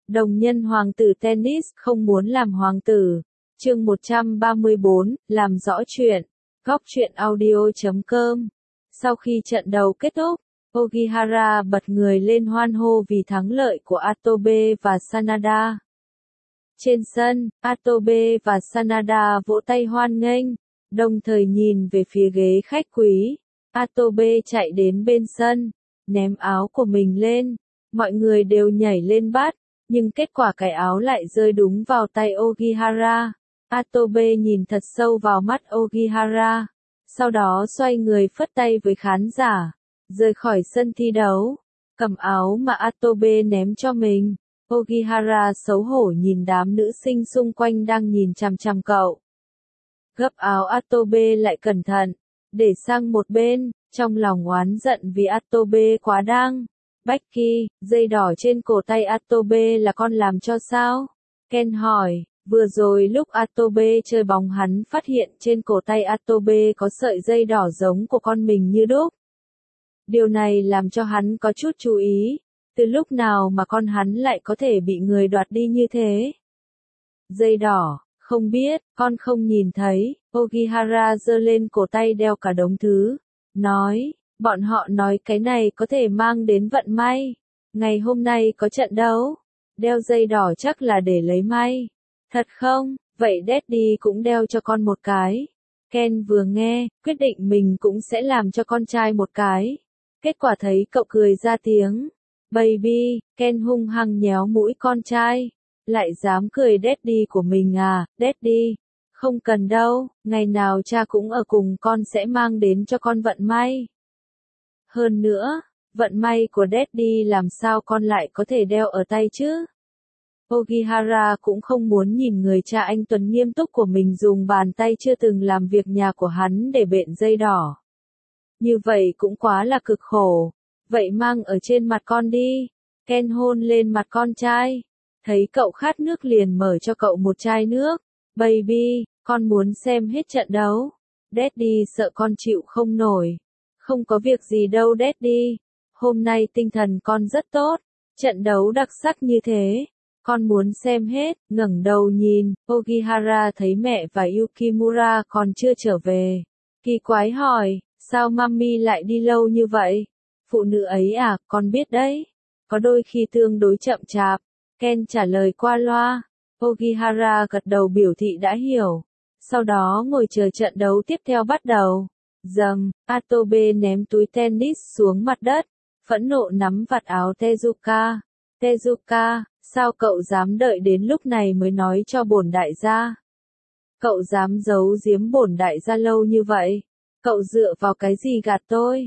Đồng nhân hoàng tử tennis không muốn làm hoàng tử. Chương 134, làm rõ chuyện. Góc truyện audio.com. Sau khi trận đấu kết thúc, Ogihara bật người lên hoan hô vì thắng lợi của Atobe và Sanada. Trên sân, Atobe và Sanada vỗ tay hoan nghênh, đồng thời nhìn về phía ghế khách quý. Atobe chạy đến bên sân, ném áo của mình lên. Mọi người đều nhảy lên bắt, nhưng kết quả cái áo lại rơi đúng vào tay Ogihara. Atobe nhìn thật sâu vào mắt Ogihara, sau đó xoay người phất tay với khán giả, rời khỏi sân thi đấu, cầm áo mà Atobe ném cho mình. Ogihara xấu hổ nhìn đám nữ sinh xung quanh đang nhìn chằm chằm cậu. Gấp áo Atobe lại cẩn thận, để sang một bên, trong lòng oán giận vì Atobe quá đáng. Becky, dây đỏ trên cổ tay Atobe là con làm cho sao? Ken hỏi, vừa rồi lúc Atobe chơi bóng hắn phát hiện trên cổ tay Atobe có sợi dây đỏ giống của con mình như đúc. Điều này làm cho hắn có chút chú ý, từ lúc nào mà con hắn lại có thể bị người đoạt đi như thế? Dây đỏ, không biết, con không nhìn thấy. Ogihara giơ lên cổ tay đeo cả đống thứ, nói. Bọn họ nói cái này có thể mang đến vận may. Ngày hôm nay có trận đấu. Đeo dây đỏ chắc là để lấy may. Thật không? Vậy Daddy cũng đeo cho con một cái. Ken vừa nghe, quyết định mình cũng sẽ làm cho con trai một cái. Kết quả thấy cậu cười ra tiếng. Baby, Ken hung hăng nhéo mũi con trai. Lại dám cười Daddy của mình à, Daddy. Không cần đâu, ngày nào cha cũng ở cùng con sẽ mang đến cho con vận may. Hơn nữa, vận may của Daddy làm sao con lại có thể đeo ở tay chứ? Ogihara cũng không muốn nhìn người cha anh tuấn nghiêm túc của mình dùng bàn tay chưa từng làm việc nhà của hắn để bện dây đỏ. Như vậy cũng quá là cực khổ. Vậy mang ở trên mặt con đi. Ken hôn lên mặt con trai. Thấy cậu khát nước liền mở cho cậu một chai nước. Baby, con muốn xem hết trận đấu. Daddy sợ con chịu không nổi. Không có việc gì đâu Daddy. Hôm nay tinh thần con rất tốt. Trận đấu đặc sắc như thế. Con muốn xem hết. Ngẩng đầu nhìn, Ogihara thấy mẹ và Yukimura còn chưa trở về. Kỳ quái hỏi, sao mami lại đi lâu như vậy? Phụ nữ ấy à, con biết đấy. Có đôi khi tương đối chậm chạp. Ken trả lời qua loa. Ogihara gật đầu biểu thị đã hiểu. Sau đó ngồi chờ trận đấu tiếp theo bắt đầu. Dầm, Atobe ném túi tennis xuống mặt đất, phẫn nộ nắm vạt áo Tezuka. Tezuka, sao cậu dám đợi đến lúc này mới nói cho bổn đại gia? Cậu dám giấu giếm bổn đại gia lâu như vậy? Cậu dựa vào cái gì gạt tôi?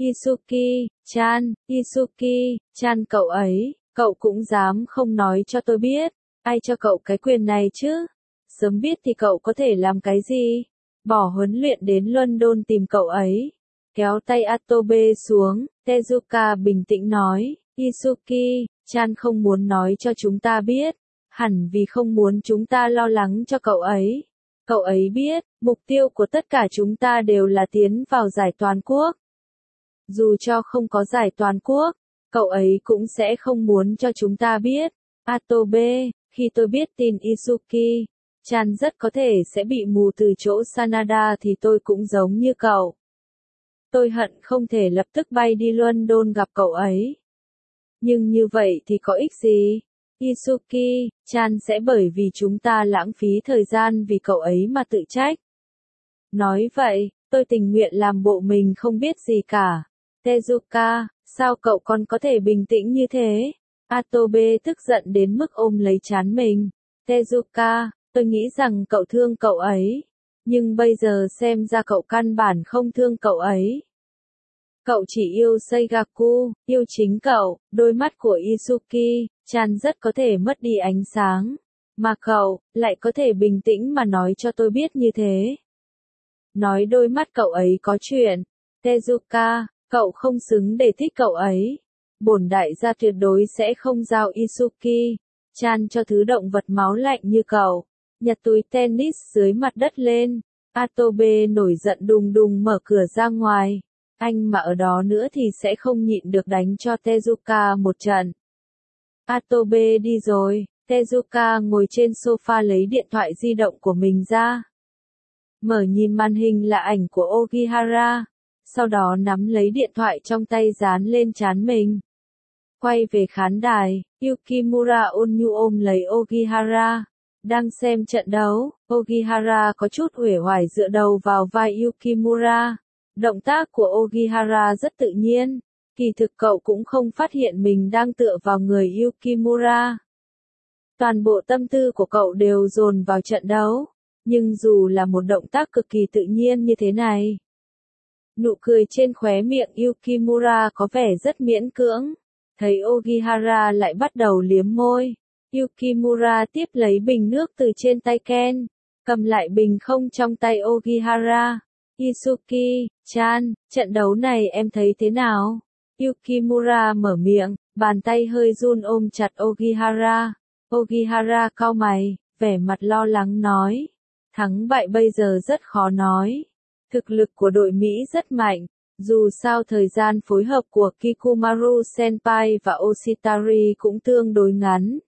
Isuki-chan cậu ấy, cậu cũng dám không nói cho tôi biết. Ai cho cậu cái quyền này chứ? Sớm biết thì cậu có thể làm cái gì? Bỏ huấn luyện đến London tìm cậu ấy. Kéo tay Atobe xuống, Tezuka bình tĩnh nói, Isuki-chan không muốn nói cho chúng ta biết, hẳn vì không muốn chúng ta lo lắng cho cậu ấy. Cậu ấy biết, mục tiêu của tất cả chúng ta đều là tiến vào giải toàn quốc. Dù cho không có giải toàn quốc, cậu ấy cũng sẽ không muốn cho chúng ta biết. Atobe, khi tôi biết tin Isuki-chan rất có thể sẽ bị mù từ chỗ Sanada thì tôi cũng giống như cậu. Tôi hận không thể lập tức bay đi London gặp cậu ấy. Nhưng như vậy thì có ích gì? Isuki-chan sẽ bởi vì chúng ta lãng phí thời gian vì cậu ấy mà tự trách. Nói vậy, tôi tình nguyện làm bộ mình không biết gì cả. Tezuka, sao cậu còn có thể bình tĩnh như thế? Atobe tức giận đến mức ôm lấy trán mình. Tezuka, tôi nghĩ rằng cậu thương cậu ấy. Nhưng bây giờ xem ra cậu căn bản không thương cậu ấy. Cậu chỉ yêu Seigaku, yêu chính cậu. Đôi mắt của Isuki-chan rất có thể mất đi ánh sáng. Mà cậu, lại có thể bình tĩnh mà nói cho tôi biết như thế. Nói đôi mắt cậu ấy có chuyện. Tezuka, cậu không xứng để thích cậu ấy. Bổn đại gia tuyệt đối sẽ không giao Isuki-chan cho thứ động vật máu lạnh như cậu. Nhặt túi tennis dưới mặt đất lên. Atobe nổi giận đùng đùng mở cửa ra ngoài. Anh mà ở đó nữa thì sẽ không nhịn được đánh cho Tezuka một trận. Atobe đi rồi, Tezuka ngồi trên sofa lấy điện thoại di động của mình ra. Mở nhìn màn hình là ảnh của Ogihara, sau đó nắm lấy điện thoại trong tay dán lên trán mình. Quay về khán đài, Yukimura ôn nhu ôm lấy Ogihara. Đang xem trận đấu, Ogihara có chút uể oải dựa đầu vào vai Yukimura. Động tác của Ogihara rất tự nhiên, kỳ thực cậu cũng không phát hiện mình đang tựa vào người Yukimura. Toàn bộ tâm tư của cậu đều dồn vào trận đấu, nhưng dù là một động tác cực kỳ tự nhiên như thế này, nụ cười trên khóe miệng Yukimura có vẻ rất miễn cưỡng. Thấy Ogihara lại bắt đầu liếm môi, Yukimura tiếp lấy bình nước từ trên tay Ken, cầm lại bình không trong tay Ogihara. Isuki-chan, trận đấu này em thấy thế nào? Yukimura mở miệng, bàn tay hơi run ôm chặt Ogihara. Ogihara cau mày, vẻ mặt lo lắng nói. Thắng bại bây giờ rất khó nói. Thực lực của đội Mỹ rất mạnh. Dù sao thời gian phối hợp của Kikumaru Senpai và Oshitari cũng tương đối ngắn.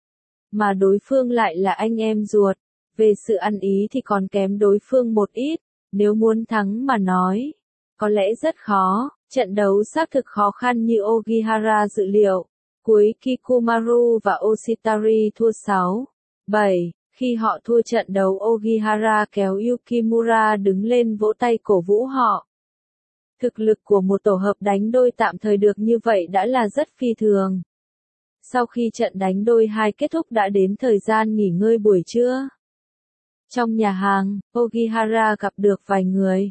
Mà đối phương lại là anh em ruột. Về sự ăn ý thì còn kém đối phương một ít. Nếu muốn thắng mà nói, có lẽ rất khó. Trận đấu xác thực khó khăn như Ogihara dự liệu. Cuối Kikumaru và Oshitari thua 6-7. Khi họ thua trận đấu, Ogihara kéo Yukimura đứng lên vỗ tay cổ vũ họ. Thực lực của một tổ hợp đánh đôi tạm thời được như vậy đã là rất phi thường. Sau khi trận đánh đôi hai kết thúc đã đến thời gian nghỉ ngơi buổi trưa. Trong nhà hàng, Ogihara gặp được vài người.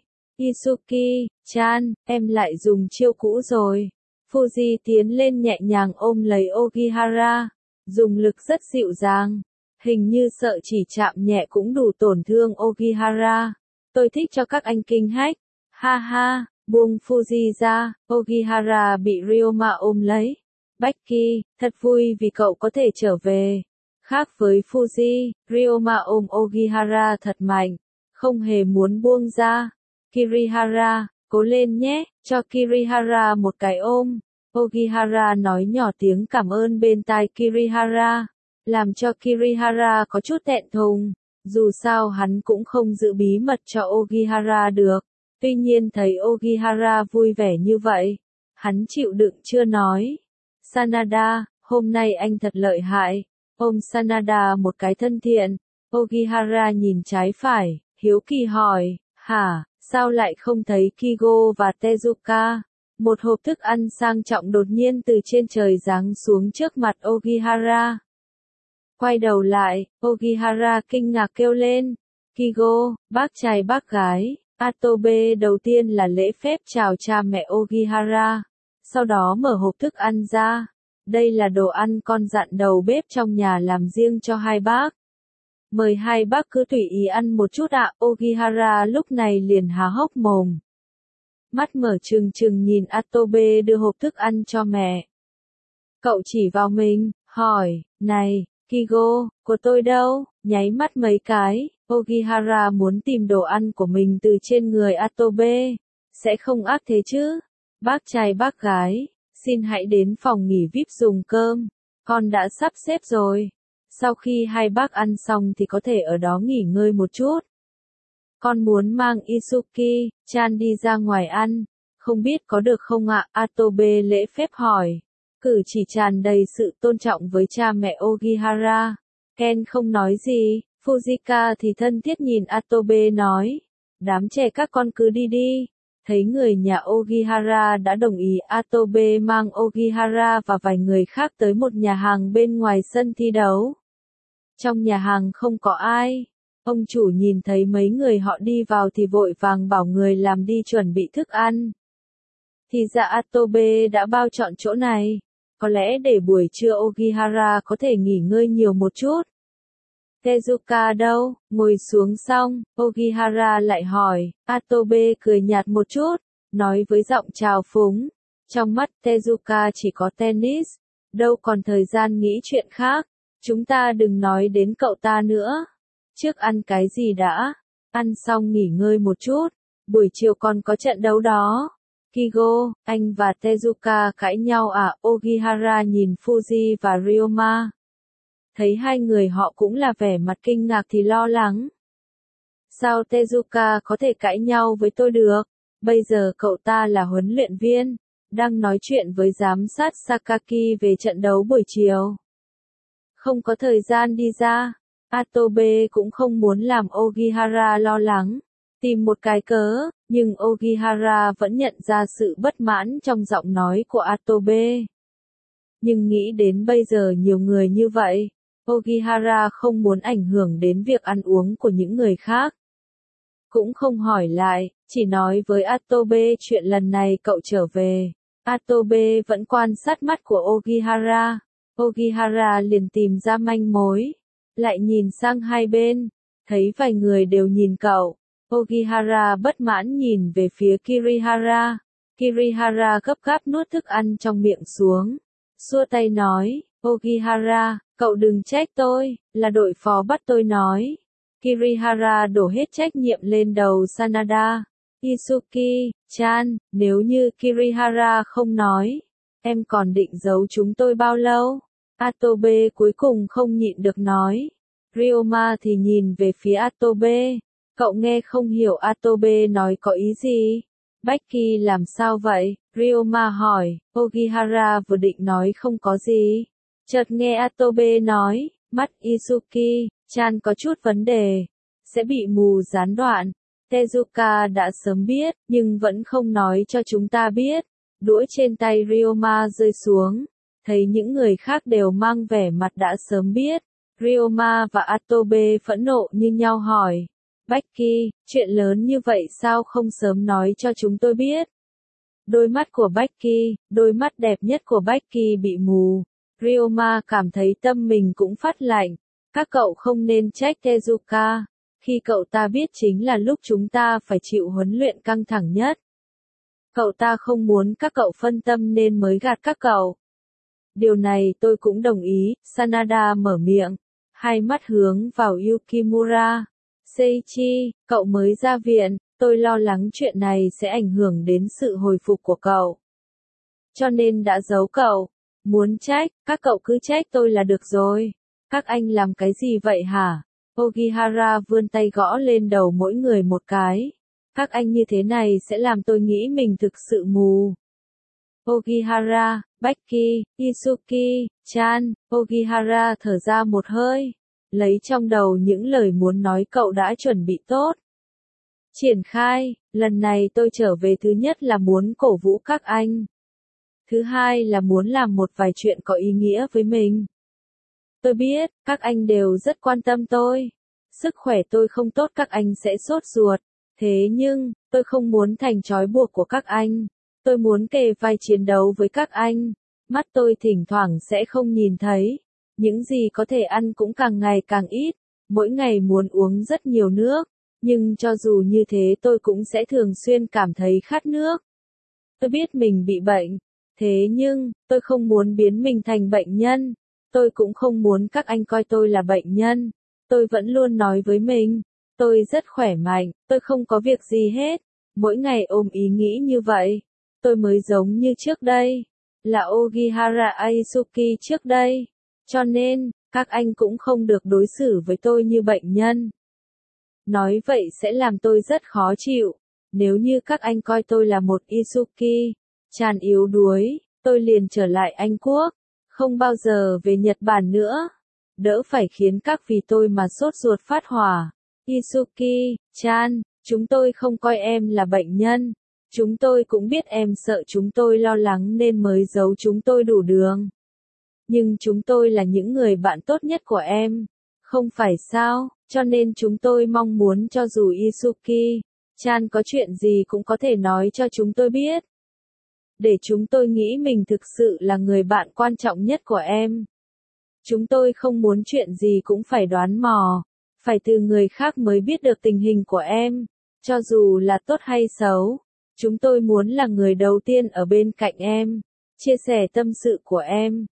Isuki-chan, em lại dùng chiêu cũ rồi. Fuji tiến lên nhẹ nhàng ôm lấy Ogihara, dùng lực rất dịu dàng. Hình như sợ chỉ chạm nhẹ cũng đủ tổn thương Ogihara. Tôi thích cho các anh kinh hách. Ha ha, buông Fuji ra, Ogihara bị Ryoma ôm lấy. Becky, thật vui vì cậu có thể trở về. Khác với Fuji, Ryoma ôm Ogihara thật mạnh, không hề muốn buông ra. Kirihara, cố lên nhé, cho Kirihara một cái ôm. Ogihara nói nhỏ tiếng cảm ơn bên tai Kirihara, làm cho Kirihara có chút thẹn thùng. Dù sao hắn cũng không giữ bí mật cho Ogihara được. Tuy nhiên thấy Ogihara vui vẻ như vậy, hắn chịu đựng chưa nói. Sanada, hôm nay anh thật lợi hại. Ôm Sanada một cái thân thiện. Ogihara nhìn trái phải, hiếu kỳ hỏi, hả, sao lại không thấy Kigo và Tezuka? Một hộp thức ăn sang trọng đột nhiên từ trên trời giáng xuống trước mặt Ogihara. Quay đầu lại, Ogihara kinh ngạc kêu lên. Kigo, bác trai bác gái. Atobe đầu tiên là lễ phép chào cha mẹ Ogihara. Sau đó mở hộp thức ăn ra. Đây là đồ ăn con dặn đầu bếp trong nhà làm riêng cho hai bác. Mời hai bác cứ tùy ý ăn một chút ạ. Ogihara lúc này liền há hốc mồm. Mắt mở trừng trừng nhìn Atobe đưa hộp thức ăn cho mẹ. Cậu chỉ vào mình, hỏi, này, Kigo, của tôi đâu? Nháy mắt mấy cái, Ogihara muốn tìm đồ ăn của mình từ trên người Atobe. Sẽ không ác thế chứ? Bác trai bác gái, xin hãy đến phòng nghỉ VIP dùng cơm. Con đã sắp xếp rồi. Sau khi hai bác ăn xong thì có thể ở đó nghỉ ngơi một chút. Con muốn mang Isuki-chan đi ra ngoài ăn. Không biết có được không ạ? Atobe lễ phép hỏi. Cử chỉ tràn đầy sự tôn trọng với cha mẹ Ogihara. Ken không nói gì. Fujika thì thân thiết nhìn Atobe nói. Đám trẻ các con cứ đi đi. Thấy người nhà Ogihara đã đồng ý, Atobe mang Ogihara và vài người khác tới một nhà hàng bên ngoài sân thi đấu. Trong nhà hàng không có ai. Ông chủ nhìn thấy mấy người họ đi vào thì vội vàng bảo người làm đi chuẩn bị thức ăn. Thì ra Atobe đã bao chọn chỗ này. Có lẽ để buổi trưa Ogihara có thể nghỉ ngơi nhiều một chút. Tezuka đâu? Ngồi xuống xong, Ogihara lại hỏi. Atobe cười nhạt một chút, nói với giọng trào phúng. Trong mắt Tezuka chỉ có tennis, đâu còn thời gian nghĩ chuyện khác. Chúng ta đừng nói đến cậu ta nữa. Trước ăn cái gì đã? Ăn xong nghỉ ngơi một chút. Buổi chiều còn có trận đấu đó. Kigo, anh và Tezuka cãi nhau à? Ogihara nhìn Fuji và Ryoma. Thấy hai người họ cũng là vẻ mặt kinh ngạc thì lo lắng. Sao Tezuka có thể cãi nhau với tôi được? Bây giờ cậu ta là huấn luyện viên, đang nói chuyện với giám sát Sakaki về trận đấu buổi chiều. Không có thời gian đi ra. Atobe cũng không muốn làm Ogihara lo lắng, tìm một cái cớ, nhưng Ogihara vẫn nhận ra sự bất mãn trong giọng nói của Atobe. Nhưng nghĩ đến bây giờ nhiều người như vậy, Ogihara không muốn ảnh hưởng đến việc ăn uống của những người khác. Cũng không hỏi lại, chỉ nói với Atobe chuyện lần này cậu trở về. Atobe vẫn quan sát mắt của Ogihara. Ogihara liền tìm ra manh mối. Lại nhìn sang hai bên, thấy vài người đều nhìn cậu. Ogihara bất mãn nhìn về phía Kirihara. Kirihara gấp gáp nuốt thức ăn trong miệng xuống. Xua tay nói, Ogihara, cậu đừng trách tôi, là đội phó bắt tôi nói. Kirihara đổ hết trách nhiệm lên đầu Sanada. Isuki-chan, nếu như Kirihara không nói, em còn định giấu chúng tôi bao lâu? Atobe cuối cùng không nhịn được nói. Ryoma thì nhìn về phía Atobe. Cậu nghe không hiểu Atobe nói có ý gì? Becky làm sao vậy? Ryoma hỏi. Ogihara vừa định nói không có gì. Chợt nghe Atobe nói, mắt Isuki-chan có chút vấn đề. Sẽ bị mù gián đoạn. Tezuka đã sớm biết, nhưng vẫn không nói cho chúng ta biết. Đũa trên tay Ryoma rơi xuống. Thấy những người khác đều mang vẻ mặt đã sớm biết. Ryoma và Atobe phẫn nộ như nhau hỏi. Becky, chuyện lớn như vậy sao không sớm nói cho chúng tôi biết? Đôi mắt của Becky, đôi mắt đẹp nhất của Becky bị mù. Ryoma cảm thấy tâm mình cũng phát lạnh. Các cậu không nên trách Tezuka. Khi cậu ta biết chính là lúc chúng ta phải chịu huấn luyện căng thẳng nhất. Cậu ta không muốn các cậu phân tâm nên mới gạt các cậu. Điều này tôi cũng đồng ý, Sanada mở miệng. Hai mắt hướng vào Yukimura. Seiichi, cậu mới ra viện, tôi lo lắng chuyện này sẽ ảnh hưởng đến sự hồi phục của cậu. Cho nên đã giấu cậu. Muốn trách, các cậu cứ trách tôi là được rồi. Các anh làm cái gì vậy hả? Ogihara vươn tay gõ lên đầu mỗi người một cái. Các anh như thế này sẽ làm tôi nghĩ mình thực sự mù. Ogihara, Becky, Isuki-chan, Ogihara thở ra một hơi. Lấy trong đầu những lời muốn nói cậu đã chuẩn bị tốt. Triển khai, lần này tôi trở về thứ nhất là muốn cổ vũ các anh. Thứ hai là muốn làm một vài chuyện có ý nghĩa với mình. Tôi biết, các anh đều rất quan tâm tôi. Sức khỏe tôi không tốt các anh sẽ sốt ruột. Thế nhưng, tôi không muốn thành trói buộc của các anh. Tôi muốn kề vai chiến đấu với các anh. Mắt tôi thỉnh thoảng sẽ không nhìn thấy. Những gì có thể ăn cũng càng ngày càng ít. Mỗi ngày muốn uống rất nhiều nước. Nhưng cho dù như thế tôi cũng sẽ thường xuyên cảm thấy khát nước. Tôi biết mình bị bệnh. Thế nhưng, tôi không muốn biến mình thành bệnh nhân. Tôi cũng không muốn các anh coi tôi là bệnh nhân. Tôi vẫn luôn nói với mình. Tôi rất khỏe mạnh, tôi không có việc gì hết. Mỗi ngày ôm ý nghĩ như vậy. Tôi mới giống như trước đây. Là Ogihara Aisuki trước đây. Cho nên, các anh cũng không được đối xử với tôi như bệnh nhân. Nói vậy sẽ làm tôi rất khó chịu. Nếu như các anh coi tôi là một Isuki-chan yếu đuối, tôi liền trở lại Anh Quốc. Không bao giờ về Nhật Bản nữa. Đỡ phải khiến các vì tôi mà sốt ruột phát hỏa. Isuki-chan, chúng tôi không coi em là bệnh nhân. Chúng tôi cũng biết em sợ chúng tôi lo lắng nên mới giấu chúng tôi đủ đường. Nhưng chúng tôi là những người bạn tốt nhất của em. Không phải sao, cho nên chúng tôi mong muốn cho dù Isuki-chan có chuyện gì cũng có thể nói cho chúng tôi biết. Để chúng tôi nghĩ mình thực sự là người bạn quan trọng nhất của em. Chúng tôi không muốn chuyện gì cũng phải đoán mò. Phải từ người khác mới biết được tình hình của em. Cho dù là tốt hay xấu. Chúng tôi muốn là người đầu tiên ở bên cạnh em. Chia sẻ tâm sự của em.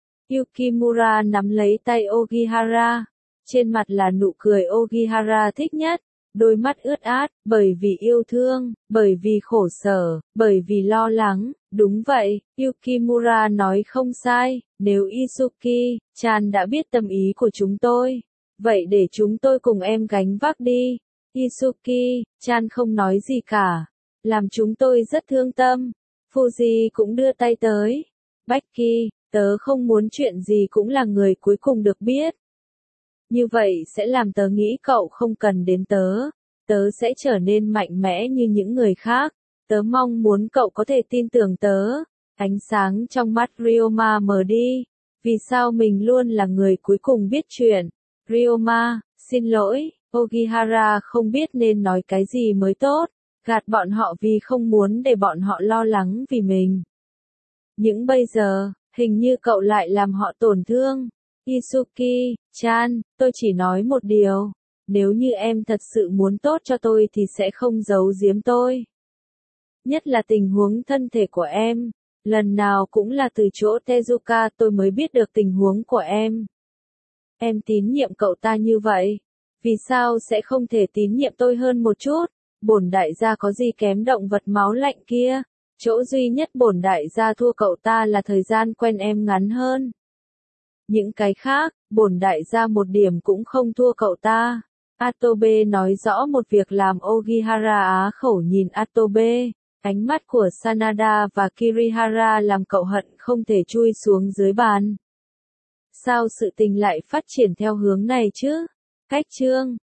Yukimura nắm lấy tay Ogihara. Trên mặt là nụ cười Ogihara thích nhất. đôi mắt ướt át, bởi vì yêu thương, bởi vì khổ sở, bởi vì lo lắng. Đúng vậy, Yukimura nói không sai, nếu Izuki-chan đã biết tâm ý của chúng tôi, vậy để chúng tôi cùng em gánh vác đi. Izuki-chan không nói gì cả, làm chúng tôi rất thương tâm. Fuji cũng đưa tay tới. Becky, tớ không muốn chuyện gì cũng là người cuối cùng được biết. Như vậy sẽ làm tớ nghĩ cậu không cần đến tớ. Tớ sẽ trở nên mạnh mẽ như những người khác. Tớ mong muốn cậu có thể tin tưởng tớ. Ánh sáng trong mắt Ryoma mờ đi. Vì sao mình luôn là người cuối cùng biết chuyện? Ryoma, xin lỗi, Ogihara không biết nên nói cái gì mới tốt. Gạt bọn họ vì không muốn để bọn họ lo lắng vì mình. Nhưng bây giờ, hình như cậu lại làm họ tổn thương. Izuki-chan, tôi chỉ nói một điều. Nếu như em thật sự muốn tốt cho tôi thì sẽ không giấu giếm tôi. Nhất là tình huống thân thể của em. Lần nào cũng là từ chỗ Tezuka tôi mới biết được tình huống của em. Em tín nhiệm cậu ta như vậy. Vì sao sẽ không thể tín nhiệm tôi hơn một chút? Bổn đại gia có gì kém động vật máu lạnh kia? Chỗ duy nhất bổn đại gia thua cậu ta là thời gian quen em ngắn hơn. Những cái khác, bổn đại gia một điểm cũng không thua cậu ta. Atobe nói rõ một việc làm Ogihara á khẩu nhìn Atobe. Ánh mắt của Sanada và Kirihara làm cậu hận không thể chui xuống dưới bàn. Sao sự tình lại phát triển theo hướng này chứ? Cách chương